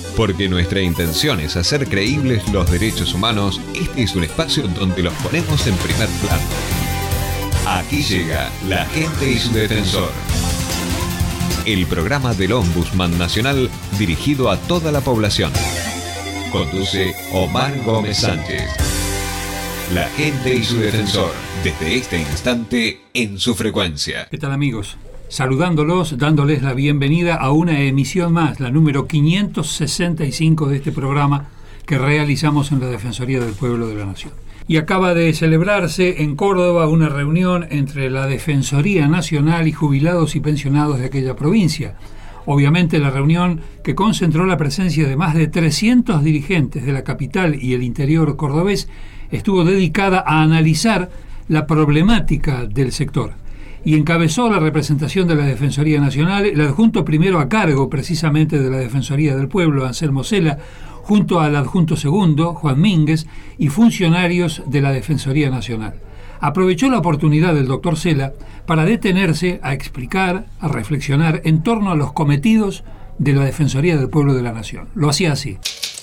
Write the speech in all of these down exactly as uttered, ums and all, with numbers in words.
Porque nuestra intención es hacer creíbles los derechos humanos, este es un espacio donde los ponemos en primer plano. Aquí llega La Gente y su Defensor. El programa del Ombudsman Nacional dirigido a toda la población. Conduce Omar Gómez Sánchez. La Gente y su Defensor, desde este instante en su frecuencia. ¿Qué tal, amigos? Saludándolos, dándoles la bienvenida a una emisión más, la número quinientos sesenta y cinco de este programa que realizamos en la Defensoría del Pueblo de la Nación. Y acaba de celebrarse en Córdoba una reunión entre la Defensoría Nacional y jubilados y pensionados de aquella provincia. Obviamente la reunión, que concentró la presencia de más de trescientos dirigentes de la capital y el interior cordobés, estuvo dedicada a analizar la problemática del sector. Y encabezó la representación de la Defensoría Nacional el adjunto primero a cargo precisamente de la Defensoría del Pueblo, Anselmo Cela, junto al adjunto segundo, Juan Mínguez, y funcionarios de la Defensoría Nacional. Aprovechó la oportunidad del doctor Cela para detenerse a explicar, a reflexionar en torno a los cometidos de la Defensoría del Pueblo de la Nación. Lo hacía así.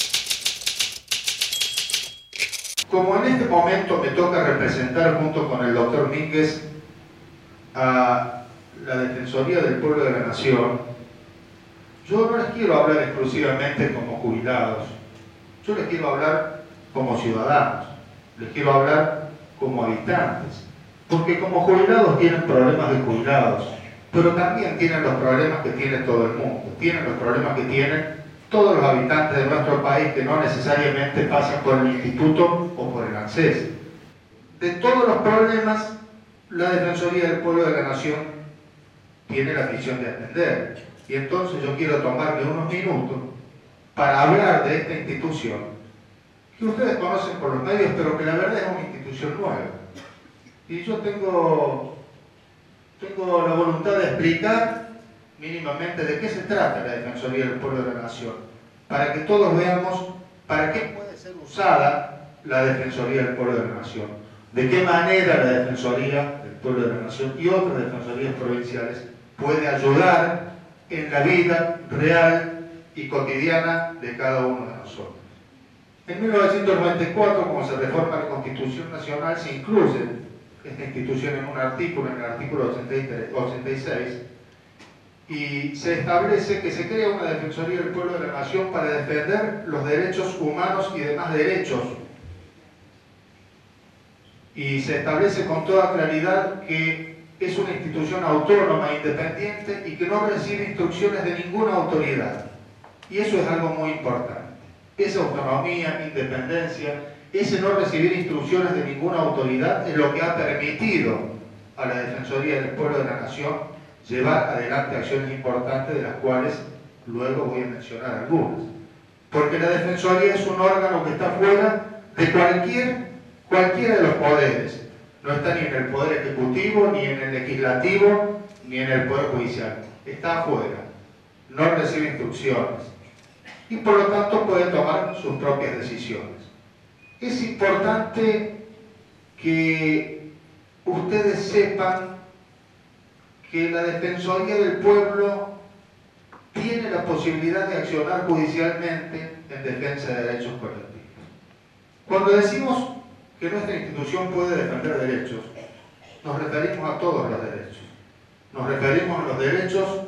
Como en este momento me toca representar junto con el doctor Mínguez a la Defensoría del Pueblo de la Nación, yo no les quiero hablar exclusivamente como jubilados, yo les quiero hablar como ciudadanos, les quiero hablar como habitantes, porque como jubilados tienen problemas de jubilados, pero también tienen los problemas que tiene todo el mundo, tienen los problemas que tienen todos los habitantes de nuestro país que no necesariamente pasan por el instituto o por el acceso. De todos los problemas, la Defensoría del Pueblo de la Nación tiene la misión de atender. Y entonces yo quiero tomarme unos minutos para hablar de esta institución, que ustedes conocen por los medios, pero que la verdad es una institución nueva. Y yo tengo, tengo la voluntad de explicar mínimamente de qué se trata la Defensoría del Pueblo de la Nación, para que todos veamos para qué puede ser usada la Defensoría del Pueblo de la Nación. De qué manera la Defensoría del Pueblo de la Nación y otras defensorías provinciales puede ayudar en la vida real y cotidiana de cada uno de nosotros. En mil novecientos noventa y cuatro, como se reforma la Constitución Nacional, se incluye esta institución en un artículo, en el artículo ochenta y seis, y se establece que se crea una Defensoría del Pueblo de la Nación para defender los derechos humanos y demás derechos. Y se establece con toda claridad que es una institución autónoma, independiente y que no recibe instrucciones de ninguna autoridad. Y eso es algo muy importante. Esa autonomía, independencia, ese no recibir instrucciones de ninguna autoridad es lo que ha permitido a la Defensoría del Pueblo de la Nación llevar adelante acciones importantes, de las cuales luego voy a mencionar algunas. Porque la Defensoría es un órgano que está fuera de cualquier Cualquiera de los poderes, no está ni en el Poder Ejecutivo, ni en el Legislativo, ni en el Poder Judicial. Está afuera, no recibe instrucciones y por lo tanto puede tomar sus propias decisiones. Es importante que ustedes sepan que la Defensoría del Pueblo tiene la posibilidad de accionar judicialmente en defensa de derechos colectivos. Cuando decimos que nuestra institución puede defender derechos, nos referimos a todos los derechos. Nos referimos a los derechos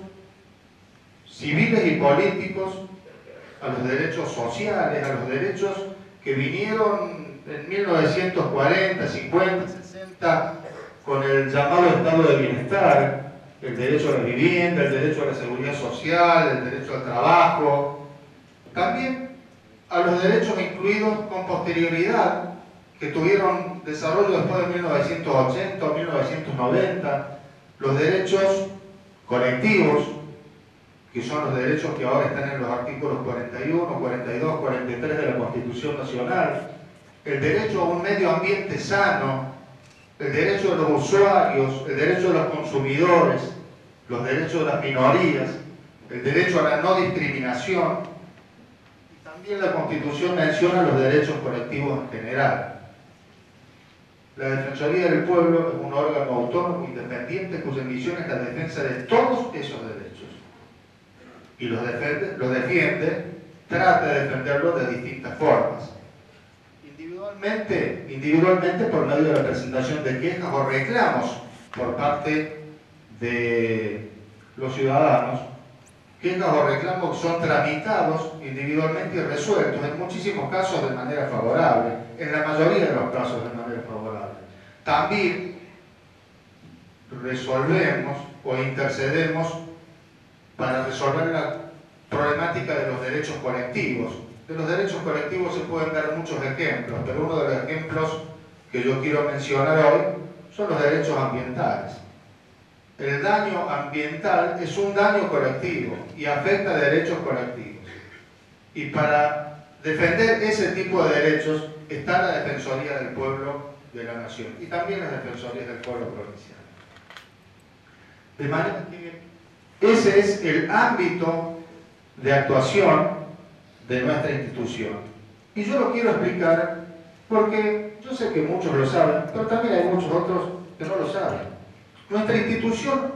civiles y políticos, a los derechos sociales, a los derechos que vinieron en mil novecientos cuarenta, cincuenta, sesenta con el llamado Estado de Bienestar, el derecho a la vivienda, el derecho a la seguridad social, el derecho al trabajo. También a los derechos incluidos con posterioridad, que tuvieron desarrollo después de mil novecientos ochenta o mil novecientos noventa, los derechos colectivos, que son los derechos que ahora están en los artículos cuarenta y uno, cuarenta y dos, cuarenta y tres de la Constitución Nacional, el derecho a un medio ambiente sano, el derecho de los usuarios, el derecho de los consumidores, los derechos de las minorías, el derecho a la no discriminación, y también la Constitución menciona los derechos colectivos en general. La Defensoría del Pueblo es un órgano autónomo independiente cuya misión es la defensa de todos esos derechos. Y los defiende, los defiende trata de defenderlo de distintas formas. Individualmente, individualmente por medio de la presentación de quejas o reclamos por parte de los ciudadanos, quejas o reclamos son tramitados individualmente y resueltos, en muchísimos casos de manera favorable, en la mayoría de los casos de manera favorable. También resolvemos o intercedemos para resolver la problemática de los derechos colectivos. De los derechos colectivos se pueden dar muchos ejemplos, pero uno de los ejemplos que yo quiero mencionar hoy son los derechos ambientales. El daño ambiental es un daño colectivo y afecta a derechos colectivos. Y para defender ese tipo de derechos está la Defensoría del Pueblo de la Nación y también las Defensorías del Pueblo provincial. De manera que ese es el ámbito de actuación de nuestra institución. Y yo lo quiero explicar porque yo sé que muchos lo saben, pero también hay muchos otros que no lo saben. Nuestra institución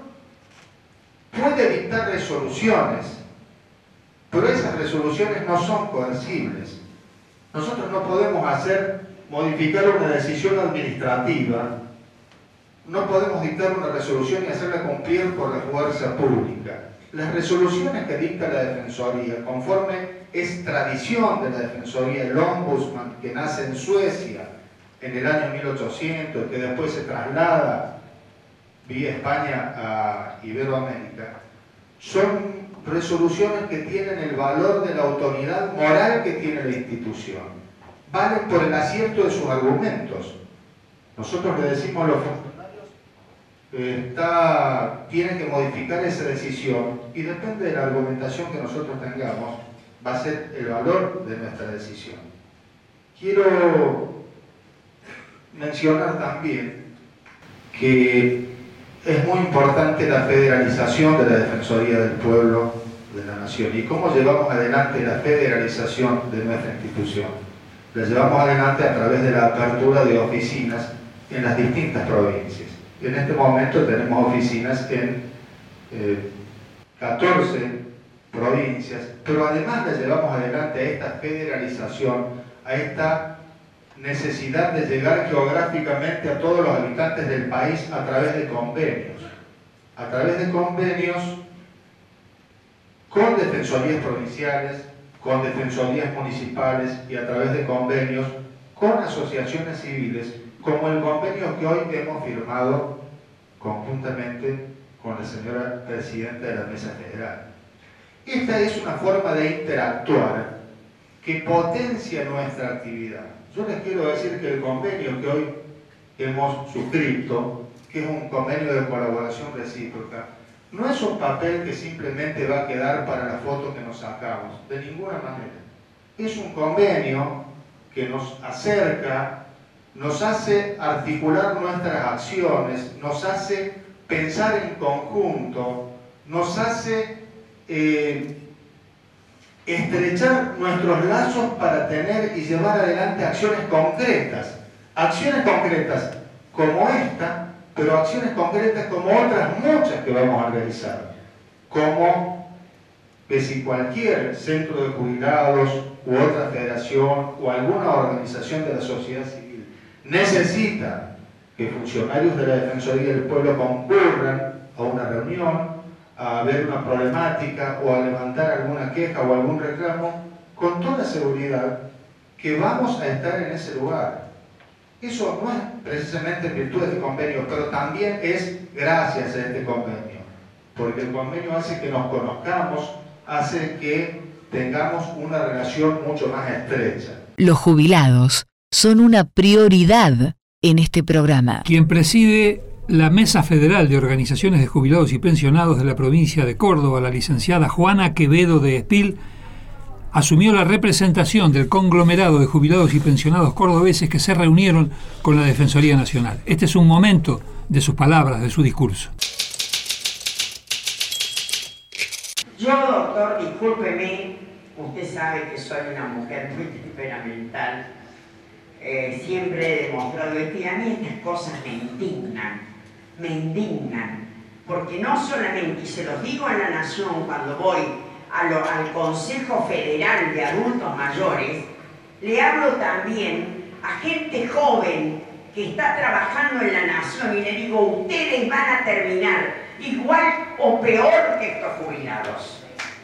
puede dictar resoluciones, pero esas resoluciones no son coercibles. Nosotros no podemos hacer, modificar una decisión administrativa, no podemos dictar una resolución y hacerla cumplir por la fuerza pública. Las resoluciones que dicta la Defensoría, conforme es tradición de la Defensoría, el Ombudsman, que nace en Suecia en el año mil ochocientos, que después se traslada vía España a Iberoamérica, son resoluciones que tienen el valor de la autoridad moral que tiene la institución. Valen por el acierto de sus argumentos. Nosotros le decimos a los funcionarios que está, tienen que modificar esa decisión y depende de la argumentación que nosotros tengamos, va a ser el valor de nuestra decisión. Quiero mencionar también que es muy importante la federalización de la Defensoría del Pueblo de la Nación. ¿Y cómo llevamos adelante la federalización de nuestra institución? La llevamos adelante a través de la apertura de oficinas en las distintas provincias. En este momento tenemos oficinas en eh, catorce provincias, pero además la llevamos adelante a esta federalización, a esta necesidad de llegar geográficamente a todos los habitantes del país a través de convenios. A través de convenios con defensorías provinciales, con defensorías municipales y a través de convenios con asociaciones civiles, como el convenio que hoy hemos firmado conjuntamente con la señora Presidenta de la Mesa Federal. Esta es una forma de interactuar que potencia nuestra actividad. Yo les quiero decir que el convenio que hoy hemos suscrito, que es un convenio de colaboración recíproca, no es un papel que simplemente va a quedar para la foto que nos sacamos, de ninguna manera. Es un convenio que nos acerca, nos hace articular nuestras acciones, nos hace pensar en conjunto, nos hace eh, estrechar nuestros lazos para tener y llevar adelante acciones concretas. Acciones concretas como esta, pero acciones concretas como otras muchas que vamos a realizar. Como que si cualquier centro de jubilados u otra federación o alguna organización de la sociedad civil necesita que funcionarios de la Defensoría del Pueblo concurran a una reunión, a ver una problemática o a levantar alguna queja o algún reclamo, con toda seguridad que vamos a estar en ese lugar. Eso no es precisamente en virtud de este convenio, pero también es gracias a este convenio, porque el convenio hace que nos conozcamos, hace que tengamos una relación mucho más estrecha. Los jubilados son una prioridad en este programa. Quien preside la Mesa Federal de Organizaciones de Jubilados y Pensionados de la provincia de Córdoba, la licenciada Juana Quevedo de Espil, asumió la representación del conglomerado de jubilados y pensionados cordobeses que se reunieron con la Defensoría Nacional. Este es un momento de sus palabras, de su discurso. Yo, doctor, discúlpeme, usted sabe que soy una mujer muy temperamental. Eh, siempre he demostrado esto y a mí estas cosas me indignan, me indignan, porque no solamente, y se los digo a la nación cuando voy a lo, al Consejo Federal de Adultos Mayores, le hablo también a gente joven que está trabajando en la nación y le digo, ustedes van a terminar igual o peor que estos jubilados.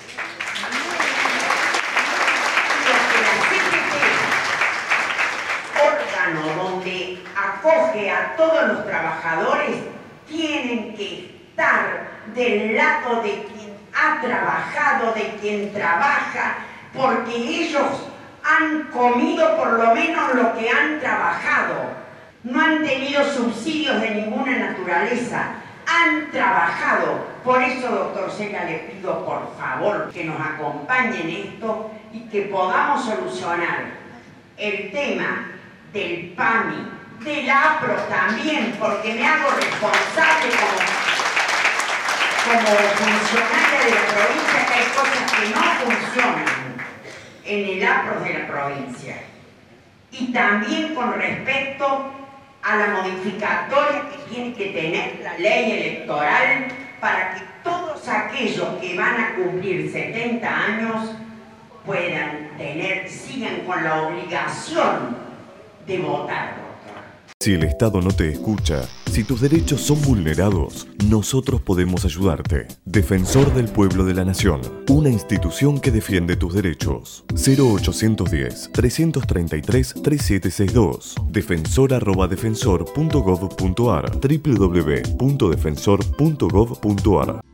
Órgano donde acoge a todos los trabajadores, tienen que estar del lado de quien ha trabajado, de quien trabaja, porque ellos han comido por lo menos lo que han trabajado. No han tenido subsidios de ninguna naturaleza, han trabajado. Por eso, doctor Seca, le pido por favor que nos acompañe en esto y que podamos solucionar el tema del PAMI, del APRO también, porque me hago responsable como, como funcionaria de la provincia, que hay cosas que no funcionan en el APRO de la provincia. Y también con respecto a la modificatoria que tiene que tener la ley electoral para que todos aquellos que van a cumplir setenta años puedan tener, sigan con la obligación de votar, doctor. Si el Estado no te escucha, si tus derechos son vulnerados, nosotros podemos ayudarte. Defensor del Pueblo de la Nación, una institución que defiende tus derechos. cero ochocientos diez, trescientos treinta y tres, treinta y siete sesenta y dos. defensor arroba defensor punto gov punto ar, doble u doble u doble u punto defensor punto gov punto ar.